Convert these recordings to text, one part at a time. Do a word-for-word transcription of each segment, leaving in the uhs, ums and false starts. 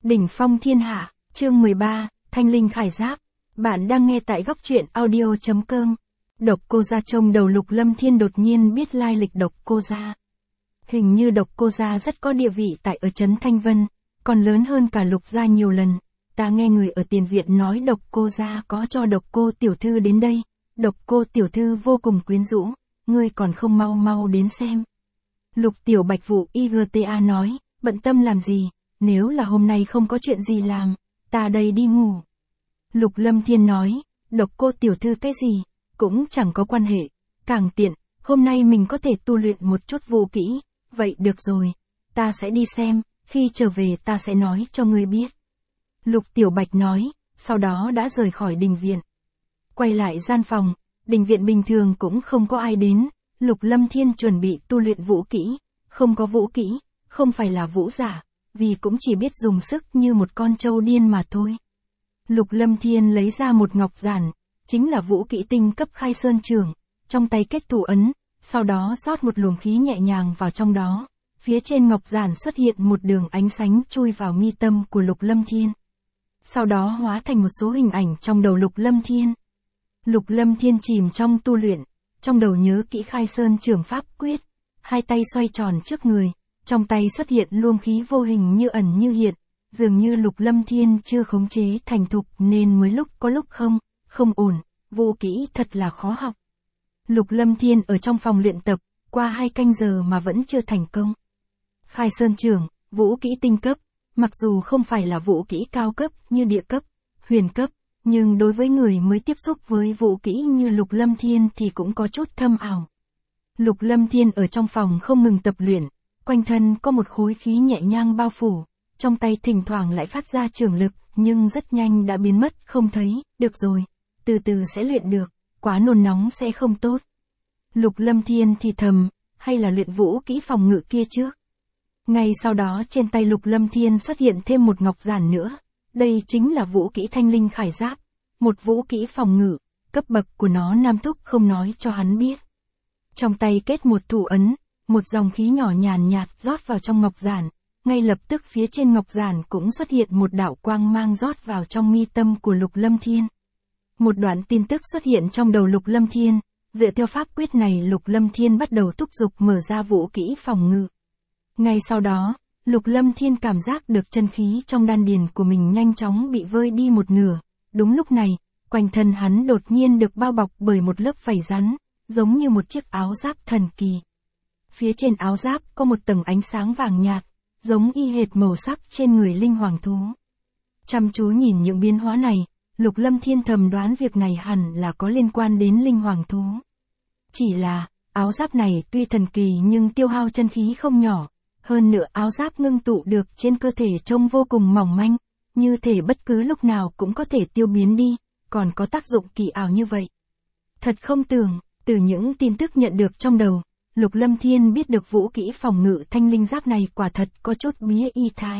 Đỉnh phong thiên hạ, chương mười ba, Thanh linh khải giáp. Bạn đang nghe tại góc truyện audio chấm com. Độc Cô Gia trông đầu Lục Lâm Thiên đột nhiên biết lai lịch Độc Cô Gia. Hình như Độc Cô Gia rất có địa vị tại ở trấn Thanh Vân, còn lớn hơn cả Lục Gia nhiều lần. Ta nghe người ở tiền viện nói Độc Cô Gia có cho Độc Cô tiểu thư đến đây. Độc Cô tiểu thư vô cùng quyến rũ, ngươi còn không mau mau đến xem. Lục Tiểu Bạch vụ i giê tê a nói, bận tâm làm gì, nếu là hôm nay không có chuyện gì làm, ta đây đi ngủ. Lục Lâm Thiên nói, Độc Cô tiểu thư cái gì, cũng chẳng có quan hệ, càng tiện, hôm nay mình có thể tu luyện một chút vũ kỹ, vậy được rồi, ta sẽ đi xem, khi trở về ta sẽ nói cho ngươi biết. Lục Tiểu Bạch nói, sau đó đã rời khỏi đình viện. Quay lại gian phòng, đình viện bình thường cũng không có ai đến, Lục Lâm Thiên chuẩn bị tu luyện vũ kỹ, không có vũ kỹ, không phải là vũ giả, vì cũng chỉ biết dùng sức như một con trâu điên mà thôi. Lục Lâm Thiên lấy ra một ngọc giản, chính là vũ kỹ tinh cấp khai sơn trưởng, trong tay kết thủ ấn, sau đó rót một luồng khí nhẹ nhàng vào trong đó, phía trên ngọc giản xuất hiện một đường ánh sáng chui vào mi tâm của Lục Lâm Thiên. Sau đó hóa thành một số hình ảnh trong đầu Lục Lâm Thiên. Lục Lâm Thiên chìm trong tu luyện, trong đầu nhớ kỹ khai sơn trưởng pháp quyết, hai tay xoay tròn trước người, trong tay xuất hiện luồng khí vô hình như ẩn như hiện, dường như Lục Lâm Thiên chưa khống chế thành thục nên mới lúc có lúc không, không ổn, vũ kỹ thật là khó học. Lục Lâm Thiên ở trong phòng luyện tập, qua hai canh giờ mà vẫn chưa thành công. Khai sơn trưởng, vũ kỹ tinh cấp, mặc dù không phải là vũ kỹ cao cấp như địa cấp, huyền cấp, nhưng đối với người mới tiếp xúc với vũ kỹ như Lục Lâm Thiên thì cũng có chút thâm ảo. Lục Lâm Thiên ở trong phòng không ngừng tập luyện, quanh thân có một khối khí nhẹ nhàng bao phủ, trong tay thỉnh thoảng lại phát ra trường lực, nhưng rất nhanh đã biến mất không thấy, được rồi, từ từ sẽ luyện được, quá nôn nóng sẽ không tốt. Lục Lâm Thiên thì thầm, hay là luyện vũ kỹ phòng ngự kia trước. Ngay sau đó trên tay Lục Lâm Thiên xuất hiện thêm một ngọc giản nữa, đây chính là vũ kỹ thanh linh khải giáp, một vũ kỹ phòng ngự, cấp bậc của nó Nam Thúc không nói cho hắn biết. Trong tay kết một thủ ấn, một dòng khí nhỏ nhàn nhạt rót vào trong ngọc giản, ngay lập tức phía trên ngọc giản cũng xuất hiện một đạo quang mang rót vào trong mi tâm của Lục Lâm Thiên. Một đoạn tin tức xuất hiện trong đầu Lục Lâm Thiên, dựa theo pháp quyết này Lục Lâm Thiên bắt đầu thúc giục mở ra vũ kỹ phòng ngự. Ngay sau đó, Lục Lâm Thiên cảm giác được chân khí trong đan điền của mình nhanh chóng bị vơi đi một nửa, đúng lúc này, quanh thân hắn đột nhiên được bao bọc bởi một lớp vảy rắn, giống như một chiếc áo giáp thần kỳ. Phía trên áo giáp có một tầng ánh sáng vàng nhạt, giống y hệt màu sắc trên người linh hoàng thú. Chăm chú nhìn những biến hóa này, Lục Lâm Thiên thầm đoán việc này hẳn là có liên quan đến linh hoàng thú. Chỉ là, áo giáp này tuy thần kỳ nhưng tiêu hao chân khí không nhỏ, hơn nữa áo giáp ngưng tụ được trên cơ thể trông vô cùng mỏng manh, như thể bất cứ lúc nào cũng có thể tiêu biến đi, còn có tác dụng kỳ ảo như vậy. Thật không tưởng, từ những tin tức nhận được trong đầu, Lục Lâm Thiên biết được vũ kỹ phòng ngự thanh linh giáp này quả thật có chút bía y thái.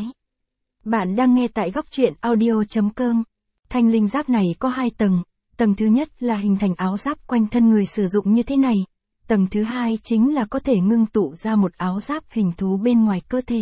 Bạn đang nghe tại góc truyện audio chấm com. Thanh linh giáp này có hai tầng, tầng thứ nhất là hình thành áo giáp quanh thân người sử dụng như thế này, tầng thứ hai chính là có thể ngưng tụ ra một áo giáp hình thú bên ngoài cơ thể.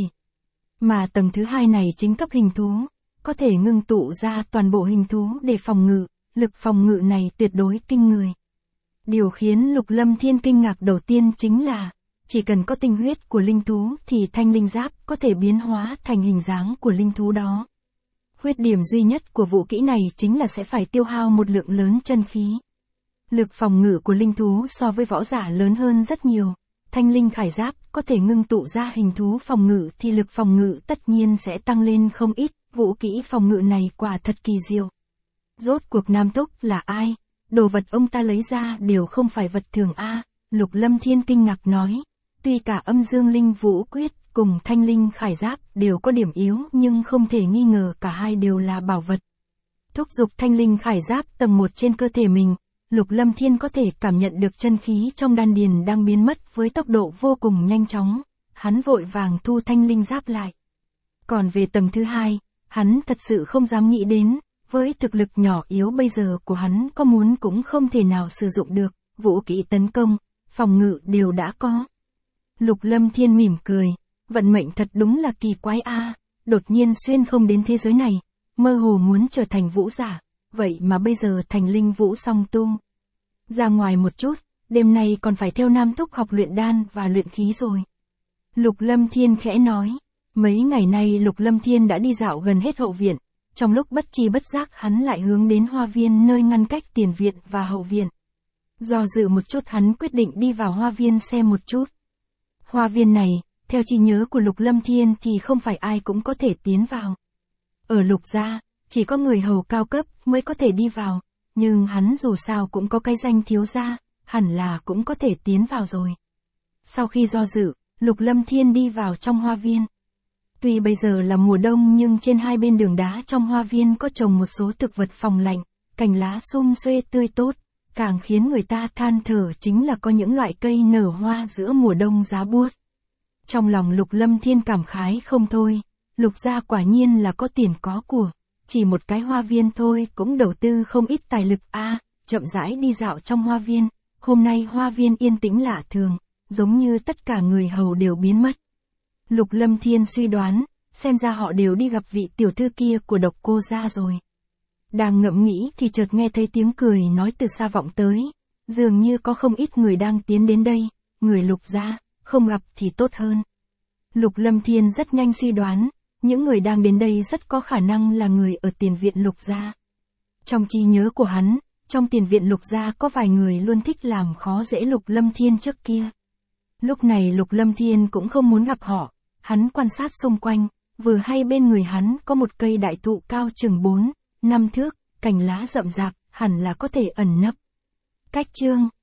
Mà tầng thứ hai này chính cấp hình thú, có thể ngưng tụ ra toàn bộ hình thú để phòng ngự, lực phòng ngự này tuyệt đối kinh người. Điều khiến Lục Lâm Thiên kinh ngạc đầu tiên chính là, chỉ cần có tinh huyết của linh thú thì thanh linh giáp có thể biến hóa thành hình dáng của linh thú đó. Khuyết điểm duy nhất của vũ kỹ này chính là sẽ phải tiêu hao một lượng lớn chân khí. Lực phòng ngự của linh thú so với võ giả lớn hơn rất nhiều. Thanh linh khải giáp có thể ngưng tụ ra hình thú phòng ngự thì lực phòng ngự tất nhiên sẽ tăng lên không ít, vũ kỹ phòng ngự này quả thật kỳ diệu. Rốt cuộc Nam Túc là ai? Đồ vật ông ta lấy ra đều không phải vật thường a. Lục Lâm Thiên kinh ngạc nói, tuy cả âm dương linh vũ quyết cùng thanh linh khải giáp đều có điểm yếu nhưng không thể nghi ngờ cả hai đều là bảo vật. Thúc giục thanh linh khải giáp tầng một trên cơ thể mình, Lục Lâm Thiên có thể cảm nhận được chân khí trong đan điền đang biến mất với tốc độ vô cùng nhanh chóng, hắn vội vàng thu thanh linh giáp lại. Còn về tầng thứ hai, hắn thật sự không dám nghĩ đến, với thực lực nhỏ yếu bây giờ của hắn có muốn cũng không thể nào sử dụng được, vũ kỹ tấn công, phòng ngự đều đã có. Lục Lâm Thiên mỉm cười, vận mệnh thật đúng là kỳ quái a. đột nhiên xuyên không đến thế giới này, mơ hồ muốn trở thành vũ giả, vậy mà bây giờ thành linh vũ song tu. Ra ngoài một chút, đêm nay còn phải theo Nam Thúc học luyện đan và luyện khí rồi. Lục Lâm Thiên khẽ nói, mấy ngày nay Lục Lâm Thiên đã đi dạo gần hết hậu viện, trong lúc bất chi bất giác hắn lại hướng đến hoa viên nơi ngăn cách tiền viện và hậu viện. Do dự một chút hắn quyết định đi vào hoa viên xem một chút. Hoa viên này, theo trí nhớ của Lục Lâm Thiên thì không phải ai cũng có thể tiến vào. Ở Lục gia, chỉ có người hầu cao cấp mới có thể đi vào, nhưng hắn dù sao cũng có cái danh thiếu gia, hẳn là cũng có thể tiến vào rồi. Sau khi do dự, Lục Lâm Thiên đi vào trong hoa viên. Tuy bây giờ là mùa đông nhưng trên hai bên đường đá trong hoa viên có trồng một số thực vật phòng lạnh, cành lá sum xuê tươi tốt, càng khiến người ta than thở chính là có những loại cây nở hoa giữa mùa đông giá buốt. Trong lòng Lục Lâm Thiên cảm khái không thôi, Lục gia quả nhiên là có tiền có của, chỉ một cái hoa viên thôi cũng đầu tư không ít tài lực a. À, chậm rãi đi dạo trong hoa viên, hôm nay hoa viên yên tĩnh lạ thường, giống như tất cả người hầu đều biến mất. Lục Lâm Thiên suy đoán, xem ra họ đều đi gặp vị tiểu thư kia của Độc Cô gia rồi. Đang ngẫm nghĩ thì chợt nghe thấy tiếng cười nói từ xa vọng tới, dường như có không ít người đang tiến đến đây, người Lục gia, không gặp thì tốt hơn. Lục Lâm Thiên rất nhanh suy đoán, những người đang đến đây rất có khả năng là người ở tiền viện Lục gia. Trong trí nhớ của hắn, trong tiền viện Lục gia có vài người luôn thích làm khó dễ Lục Lâm Thiên trước kia. Lúc này Lục Lâm Thiên cũng không muốn gặp họ, hắn quan sát xung quanh, vừa hay bên người hắn có một cây đại thụ cao chừng bốn, năm thước, cành lá rậm rạp, hẳn là có thể ẩn nấp. Cách chương